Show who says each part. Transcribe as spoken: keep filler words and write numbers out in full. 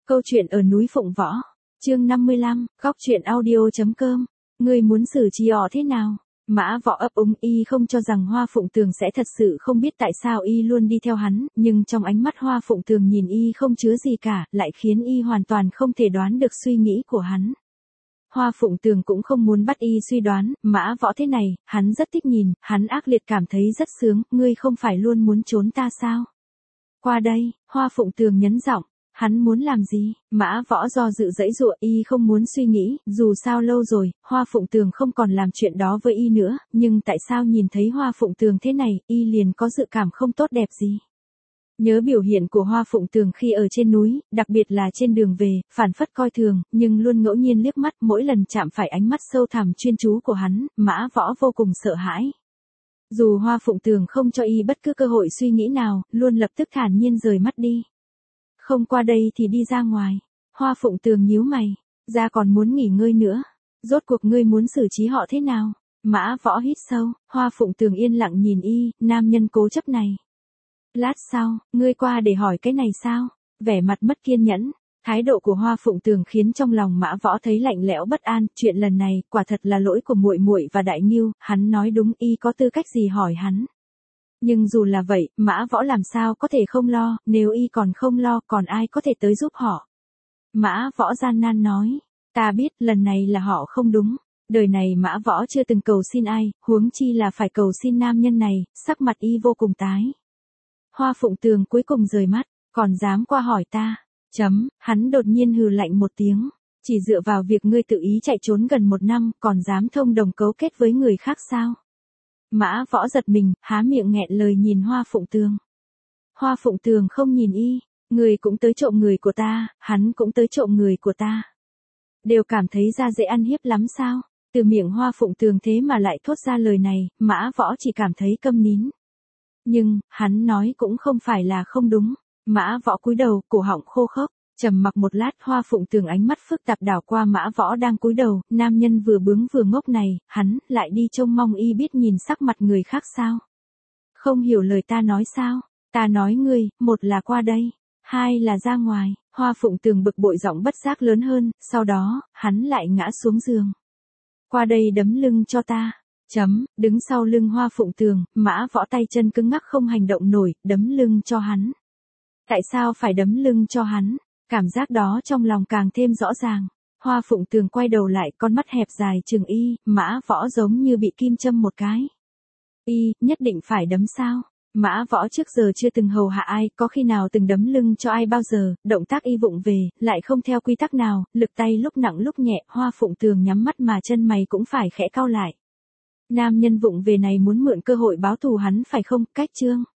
Speaker 1: Câu chuyện ở núi Phụng Võ. Chương năm mươi lăm, góc truyện audio.com. Ngươi muốn xử trí họ thế nào? Mã Võ ấp úng, y không cho rằng Hoa Phụng Tường sẽ thật sự không biết tại sao y luôn đi theo hắn, nhưng trong ánh mắt Hoa Phụng Tường nhìn y không chứa gì cả, lại khiến y hoàn toàn không thể đoán được suy nghĩ của hắn. Hoa Phụng Tường cũng không muốn bắt y suy đoán, Mã Võ thế này, hắn rất thích nhìn, hắn ác liệt cảm thấy rất sướng, ngươi không phải luôn muốn trốn ta sao? Qua đây, Hoa Phụng Tường nhấn giọng. Hắn muốn làm gì? Mã Võ do dự dãy dụa, y không muốn suy nghĩ, dù sao lâu rồi, Hoa Phụng Tường không còn làm chuyện đó với y nữa, nhưng tại sao nhìn thấy Hoa Phụng Tường thế này, y liền có dự cảm không tốt đẹp gì. Nhớ biểu hiện của Hoa Phụng Tường khi ở trên núi, đặc biệt là trên đường về, phản phất coi thường, nhưng luôn ngẫu nhiên liếc mắt, mỗi lần chạm phải ánh mắt sâu thẳm chuyên chú của hắn, Mã Võ vô cùng sợ hãi. Dù Hoa Phụng Tường không cho y bất cứ cơ hội suy nghĩ nào, luôn lập tức thản nhiên rời mắt đi. Không qua đây thì đi ra ngoài. Hoa Phụng Tường nhíu mày, ra còn muốn nghỉ ngơi nữa. Rốt cuộc ngươi muốn xử trí họ thế nào? Mã Võ hít sâu, Hoa Phụng Tường yên lặng nhìn y, nam nhân cố chấp này. Lát sau, ngươi qua để hỏi cái này sao? Vẻ mặt mất kiên nhẫn, thái độ của Hoa Phụng Tường khiến trong lòng Mã Võ thấy lạnh lẽo bất an, chuyện lần này quả thật là lỗi của muội muội và Đại Ngưu, hắn nói đúng, y có tư cách gì hỏi hắn. Nhưng dù là vậy, Mã Võ làm sao có thể không lo, nếu y còn không lo, còn ai có thể tới giúp họ. Mã Võ gian nan nói, ta biết lần này là họ không đúng, đời này Mã Võ chưa từng cầu xin ai, huống chi là phải cầu xin nam nhân này, sắc mặt y vô cùng tái. Hoa Phụng Tường cuối cùng rời mắt, còn dám qua hỏi ta, chấm, hắn đột nhiên hừ lạnh một tiếng, chỉ dựa vào việc ngươi tự ý chạy trốn gần một năm, còn dám thông đồng cấu kết với người khác sao? Mã Võ giật mình, há miệng nghẹn lời nhìn Hoa Phụng Tường. Hoa Phụng Tường không nhìn y, người cũng tới trộm người của ta, hắn cũng tới trộm người của ta. Đều cảm thấy ra dễ ăn hiếp lắm sao? Từ miệng Hoa Phụng Tường thế mà lại thốt ra lời này, Mã Võ chỉ cảm thấy câm nín. Nhưng, hắn nói cũng không phải là không đúng. Mã Võ cúi đầu, cổ họng khô khốc. Trầm mặc một lát, Hoa Phụng Tường ánh mắt phức tạp đảo qua Mã Võ đang cúi đầu, nam nhân vừa bướng vừa ngốc này, hắn lại đi trông mong y biết nhìn sắc mặt người khác sao? Không hiểu lời ta nói sao? Ta nói ngươi, một là qua đây, hai là ra ngoài. Hoa Phụng Tường bực bội giọng bất giác lớn hơn, sau đó, hắn lại ngã xuống giường. Qua đây đấm lưng cho ta. Chấm, đứng sau lưng Hoa Phụng Tường, Mã Võ tay chân cứng ngắc không hành động nổi, đấm lưng cho hắn. Tại sao phải đấm lưng cho hắn? Cảm giác đó trong lòng càng thêm rõ ràng. Hoa Phụng Tường quay đầu lại, con mắt hẹp dài trừng y, Mã Võ giống như bị kim châm một cái. Y, nhất định phải đấm sao? Mã Võ trước giờ chưa từng hầu hạ ai, có khi nào từng đấm lưng cho ai bao giờ, động tác y vụng về, lại không theo quy tắc nào, lực tay lúc nặng lúc nhẹ, Hoa Phụng Tường nhắm mắt mà chân mày cũng phải khẽ cau lại. Nam nhân vụng về này muốn mượn cơ hội báo thù hắn phải không? Cách chương.